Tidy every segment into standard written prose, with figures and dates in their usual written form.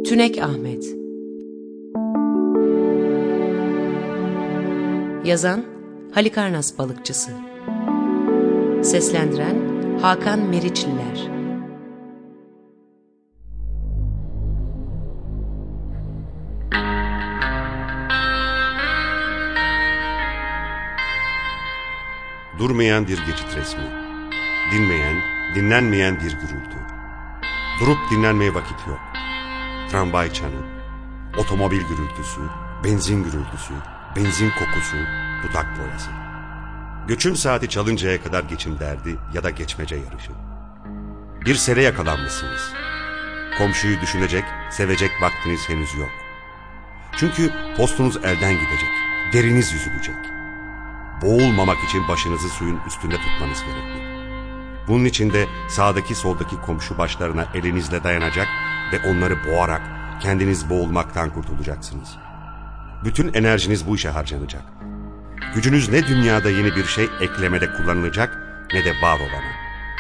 Tünek Ahmet. Yazan Halikarnas Balıkçısı. Seslendiren Hakan Meriçliler. Durmayan bir geçit resmi. Dinmeyen, dinlenmeyen bir gürültü. Durup dinlenmeye vakit yok. Tramvay çanı, otomobil gürültüsü, benzin gürültüsü, benzin kokusu, dudak boyası. Göçüm saati çalıncaya kadar geçim derdi ya da geçmece yarışı. Bir sere yakalanmışsınız. Komşuyu düşünecek, sevecek vaktiniz henüz yok. Çünkü postunuz elden gidecek, deriniz yüzülecek. Boğulmamak için başınızı suyun üstünde tutmanız gerekli. Bunun için de sağdaki soldaki komşu başlarına elinizle dayanacak ve onları boğarak kendiniz boğulmaktan kurtulacaksınız. Bütün enerjiniz bu işe harcanacak. Gücünüz ne dünyada yeni bir şey eklemede kullanılacak ne de var olana.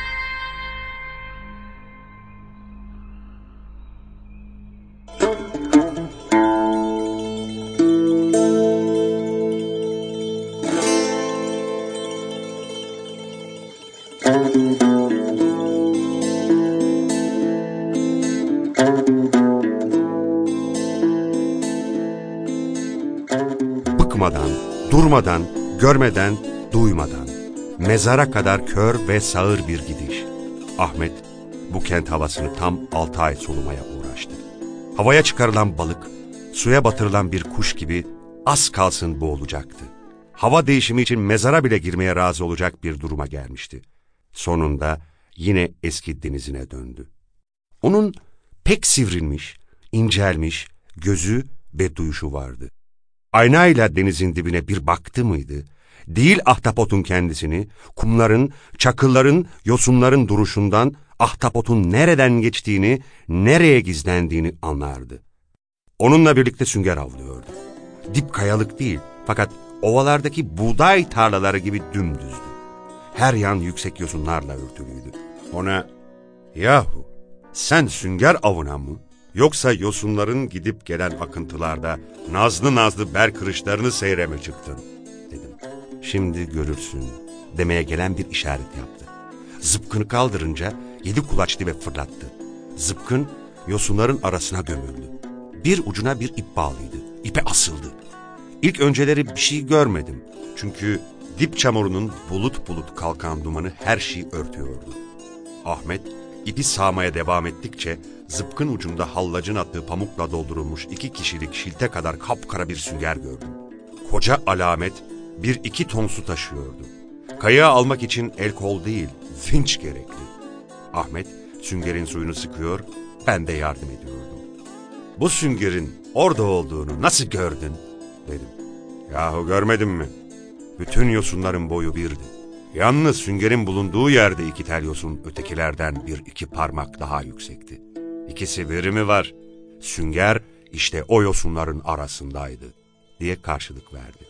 Bıkmadan, durmadan, görmeden, duymadan, mezara kadar kör ve sağır bir gidiş. Ahmet bu kent havasını tam 6 ay solumaya uğraştı. Havaya çıkarılan balık, suya batırılan bir kuş gibi az kalsın boğulacaktı. Hava değişimi için mezara bile girmeye razı olacak bir duruma gelmişti. Sonunda yine eski denizine döndü. Onun pek sivrilmiş, incelmiş, gözü ve duyuşu vardı. Aynayla denizin dibine bir baktı mıydı, değil ahtapotun kendisini, kumların, çakılların, yosunların duruşundan ahtapotun nereden geçtiğini, nereye gizlendiğini anlardı. Onunla birlikte sünger avlıyordu. Dip kayalık değil, fakat ovalardaki buğday tarlaları gibi dümdüzdü. Her yan yüksek yosunlarla örtülüydü. Ona, "Yahu, sen sünger avına mı? Yoksa yosunların gidip gelen akıntılarda nazlı nazlı ber kırışlarını seyre mi çıktın?" dedim. "Şimdi görürsün," demeye gelen bir işaret yaptı. Zıpkını kaldırınca 7 kulaç dibe fırlattı. Zıpkın yosunların arasına gömüldü. Bir ucuna bir ip bağlıydı. İpe asıldı. İlk önceleri bir şey görmedim. Çünkü dip çamurunun bulut bulut kalkan dumanı her şeyi örtüyordu. Ahmet ipi sağmaya devam ettikçe zıpkın ucunda hallacın attığı pamukla doldurulmuş 2 kişilik şilte kadar kapkara bir sünger gördüm. Koca alamet 1-2 ton su taşıyordu. Kayağı almak için el kol değil, vinç gerekli. Ahmet süngerin suyunu sıkıyor, ben de yardım ediyordum. "Bu süngerin orada olduğunu nasıl gördün?" dedim. "Yahu görmedin mi? Bütün yosunların boyu birdi. Yalnız süngerin bulunduğu yerde 2 tel yosun ötekilerden 1-2 parmak daha yüksekti. İkisi bir mi var? Sünger işte o yosunların arasındaydı," diye karşılık verdi.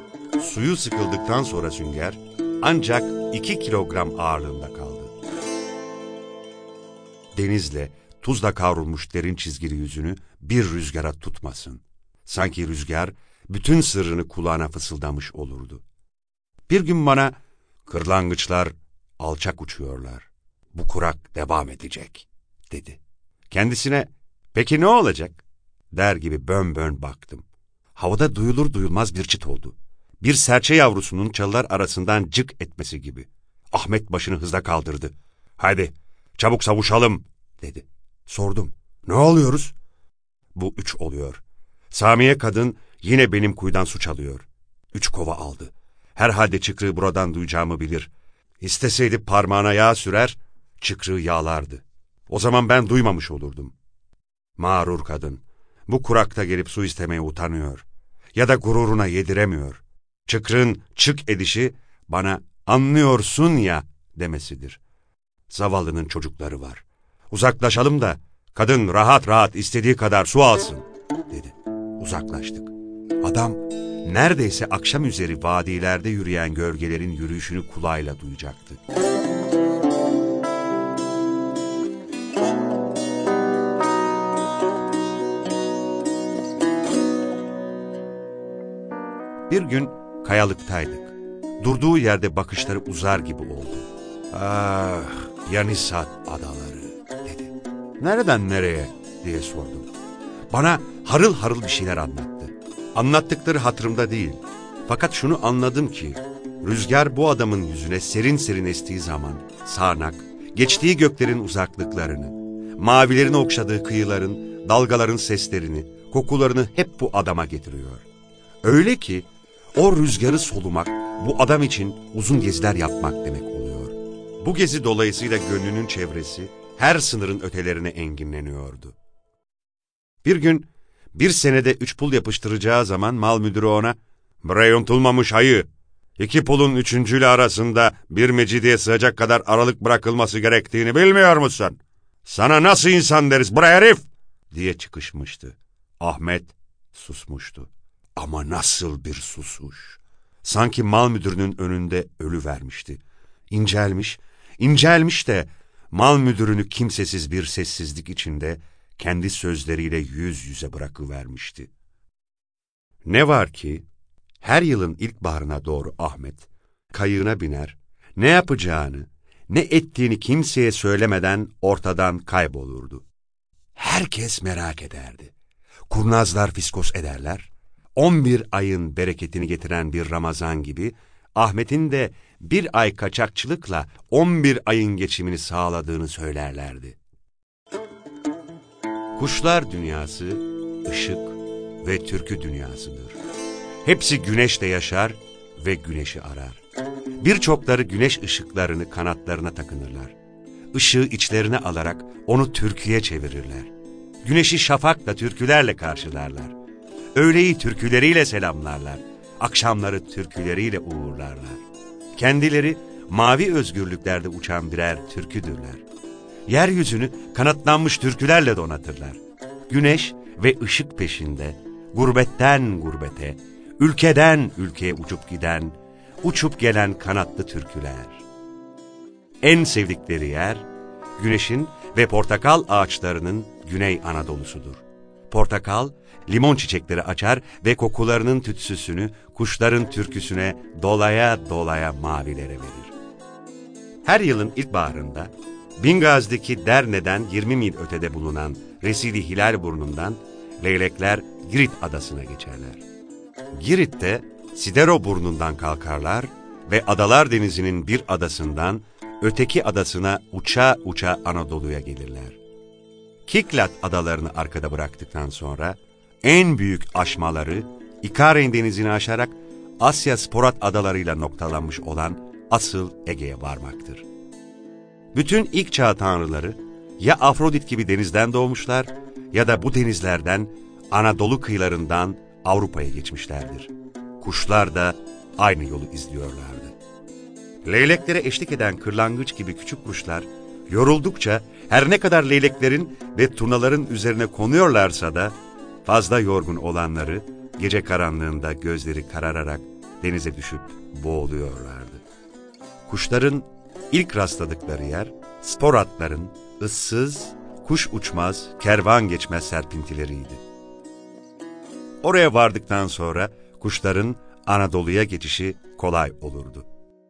Suyu sıkıldıktan sonra sünger ancak 2 kilogram ağırlığında kaldı. Denizle, tuzla kavrulmuş derin çizgili yüzünü bir rüzgara tutmasın. Sanki rüzgar bütün sırrını kulağına fısıldamış olurdu. Bir gün bana, "Kırlangıçlar alçak uçuyorlar. Bu kurak devam edecek," dedi. Kendisine, "Peki ne olacak?" der gibi bön bön baktım. Havada duyulur duyulmaz bir çıt oldu. Bir serçe yavrusunun çalılar arasından cık etmesi gibi. Ahmet başını hızla kaldırdı. "Hadi çabuk savuşalım," dedi. Sordum, "Ne oluyoruz?" "Bu 3 oluyor. Samiye kadın yine benim kuyudan su çalıyor. 3 kova aldı. Herhalde çıkrığı buradan duyacağımı bilir. İsteseydi parmağına yağ sürer, çıkrığı yağlardı. O zaman ben duymamış olurdum. Mağrur kadın, bu kurakta gelip su istemeye utanıyor. Ya da gururuna yediremiyor. Çıkrığın çık edişi bana 'anlıyorsun ya' demesidir. Zavallının çocukları var. Uzaklaşalım da kadın rahat rahat istediği kadar su alsın," dedi. Uzaklaştık. Adam neredeyse akşam üzeri vadilerde yürüyen gölgelerin yürüyüşünü kulağıyla duyacaktı. Bir gün kayalıktaydık. Durduğu yerde bakışları uzar gibi oldu. "Ah, Yanisat adaları," dedi. "Nereden nereye?" diye sordum. Bana harıl harıl bir şeyler anlattı. Anlattıkları hatırımda değil. Fakat şunu anladım ki, rüzgar bu adamın yüzüne serin serin estiği zaman sağanak, geçtiği göklerin uzaklıklarını, mavilerin okşadığı kıyıların, dalgaların seslerini, kokularını hep bu adama getiriyor. Öyle ki o rüzgarı solumak bu adam için uzun geziler yapmak demek oluyor. Bu gezi dolayısıyla gönlünün çevresi her sınırın ötelerine enginleniyordu. Bir gün bir senede 3 pul yapıştıracağı zaman mal müdürü ona, "Bre yuntulmamış ayı, 2 pulun üçüncüyle arasında bir mecidiyeye sığacak kadar aralık bırakılması gerektiğini bilmiyor musun? Sana nasıl insan deriz bre herif?" diye çıkışmıştı. Ahmet susmuştu. Ama nasıl bir susuş! Sanki mal müdürünün önünde ölü vermişti. İncelmiş de mal müdürünü kimsesiz bir sessizlik içinde kendi sözleriyle yüz yüze bırakıvermişti. Ne var ki her yılın ilkbaharına doğru Ahmet kayığına biner, ne yapacağını, ne ettiğini kimseye söylemeden ortadan kaybolurdu. Herkes merak ederdi. Kurnazlar fiskos ederler. 11 ayın bereketini getiren bir Ramazan gibi Ahmet'in de bir ay kaçakçılıkla 11 ayın geçimini sağladığını söylerlerdi. Kuşlar dünyası ışık ve türkü dünyasıdır. Hepsi güneşle yaşar ve güneşi arar. Birçokları güneş ışıklarını kanatlarına takınırlar. Işığı içlerine alarak onu türküye çevirirler. Güneşi şafakla türkülerle karşılarlar. Öğleyi türküleriyle selamlarlar. Akşamları türküleriyle uğurlarlar. Kendileri mavi özgürlüklerde uçan birer türküdürler. Yeryüzünü kanatlanmış türkülerle donatırlar. Güneş ve ışık peşinde, gurbetten gurbete, ülkeden ülkeye uçup giden, uçup gelen kanatlı türküler. En sevdikleri yer, güneşin ve portakal ağaçlarının Güney Anadolu'sudur. Portakal, limon çiçekleri açar ve kokularının tütsüsünü kuşların türküsüne dolaya dolaya mavilere verir. Her yılın ilkbaharında, Bingazi'deki Derne'den 20 mil ötede bulunan Resili Hilal Burnu'ndan leylekler Girit adasına geçerler. Girit'te Sidero Burnu'ndan kalkarlar ve Adalar Denizi'nin bir adasından öteki adasına uça uça Anadolu'ya gelirler. Kiklat adalarını arkada bıraktıktan sonra en büyük aşmaları İkaren Denizi'ni aşarak Asya Sporat adalarıyla noktalanmış olan asıl Ege'ye varmaktır. Bütün ilk çağ tanrıları ya Afrodit gibi denizden doğmuşlar ya da bu denizlerden Anadolu kıyılarından Avrupa'ya geçmişlerdir. Kuşlar da aynı yolu izliyorlardı. Leyleklere eşlik eden kırlangıç gibi küçük kuşlar yoruldukça her ne kadar leyleklerin ve turnaların üzerine konuyorlarsa da fazla yorgun olanları gece karanlığında gözleri karararak denize düşüp boğuluyorlardı. Kuşların ilk rastladıkları yer sporatların ıssız, kuş uçmaz, kervan geçmez serpintileriydi. Oraya vardıktan sonra kuşların Anadolu'ya geçişi kolay olurdu.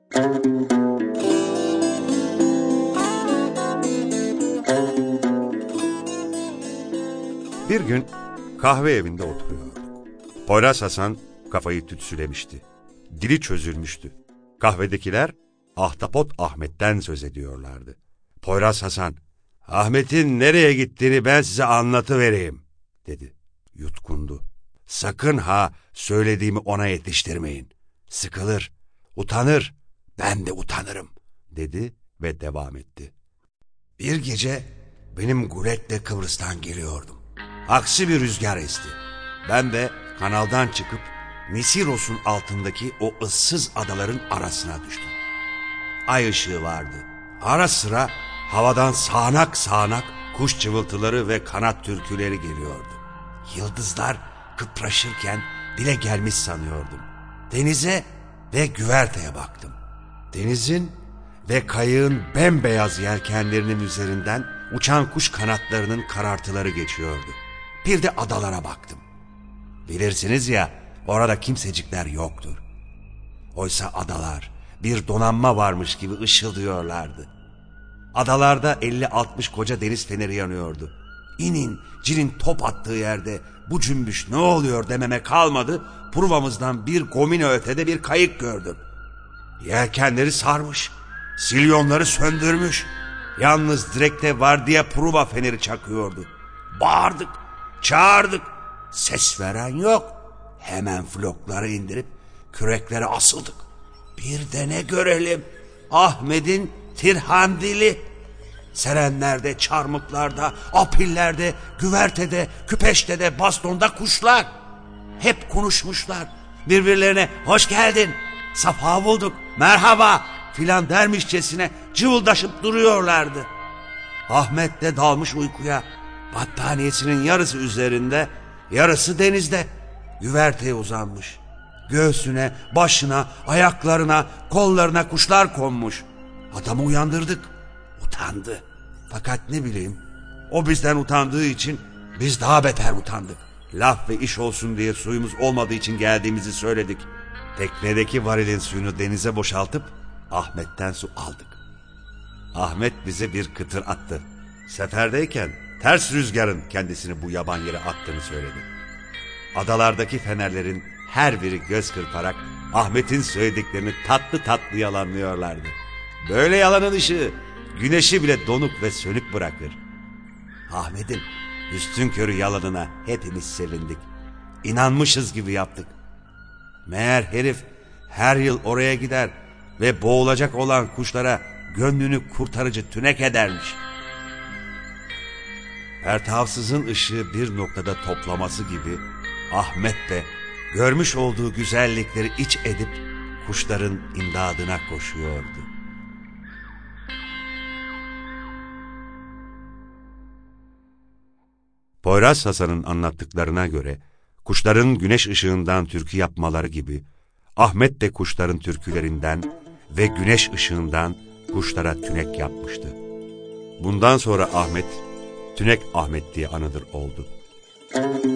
Bir gün kahve evinde oturuyorduk. Poyraz Hasan kafayı tütsülemişti. Dili çözülmüştü. Kahvedekiler Ahtapot Ahmet'ten söz ediyorlardı. Poyraz Hasan, "Ahmet'in nereye gittiğini ben size anlatıvereyim," dedi. Yutkundu. "Sakın ha söylediğimi ona yetiştirmeyin. Sıkılır, utanır, ben de utanırım," dedi ve devam etti. "Bir gece benim guletle Kıbrıs'tan geliyordum. Aksi bir rüzgar esti. Ben de kanaldan çıkıp Nisiros'un altındaki o ıssız adaların arasına düştüm. Ay ışığı vardı. Ara sıra havadan sağanak sağanak kuş cıvıltıları ve kanat türküleri geliyordu. Yıldızlar kıpraşırken bile gelmiş sanıyordum. Denize ve güverteye baktım. Denizin ve kayığın bembeyaz yelkenlerinin üzerinden uçan kuş kanatlarının karartıları geçiyordu. Bir de adalara baktım. Bilirsiniz ya, Orada kimsecikler yoktur. Oysa adalar bir donanma varmış gibi ışıldıyorlardı. Adalarda 50-60 koca deniz feneri yanıyordu. İnin, cinin top attığı yerde bu cümbüş ne oluyor dememe kalmadı. Pruvamızdan bir gomine ötede bir kayık gördüm. Yelkenleri sarmış, silyonları söndürmüş. Yalnız direkte vardiya pruva feneri çakıyordu. Bağırdık, çağırdık. Ses veren yok. Hemen flokları indirip küreklere asıldık. Bir de ne görelim? Ahmet'in tirhandili. Serenlerde, çarmıklarda, apillerde, güvertede, küpeşte de, bastonda kuşlar. Hep konuşmuşlar. Birbirlerine hoş geldin, safa bulduk, merhaba filan dermişçesine cıvıldaşıp duruyorlardı. Ahmet de dalmış uykuya. Battaniyesinin yarısı üzerinde, yarısı denizde. Güverteye uzanmış. Göğsüne, başına, ayaklarına, kollarına kuşlar konmuş. Adamı uyandırdık. Utandı. Fakat ne bileyim, o bizden utandığı için biz daha beter utandık. Laf ve iş olsun diye suyumuz olmadığı için geldiğimizi söyledik. Teknedeki varilin suyunu denize boşaltıp Ahmet'ten su aldık. Ahmet bize bir kıtır attı. Seferdeyken ters rüzgarın kendisini bu yaban yere attığını söyledi. Adalardaki fenerlerin her biri göz kırparak Ahmet'in söylediklerini tatlı tatlı yalanlıyorlardı. Böyle yalanın ışığı güneşi bile donuk ve sönük bırakır. Ahmet'in üstünkörü yalanına hepimiz sevindik. İnanmışız gibi yaptık. Meğer herif her yıl oraya gider ve boğulacak olan kuşlara gönlünü kurtarıcı tünek edermiş. Pertavsızın ışığı bir noktada toplaması gibi Ahmet de görmüş olduğu güzellikleri iç edip kuşların imdadına koşuyordu. Poyraz Hasan'ın anlattıklarına göre kuşların güneş ışığından türkü yapmaları gibi Ahmet de kuşların türkülerinden ve güneş ışığından kuşlara tünek yapmıştı. Bundan sonra Ahmet, Tünek Ahmet diye anılır oldu.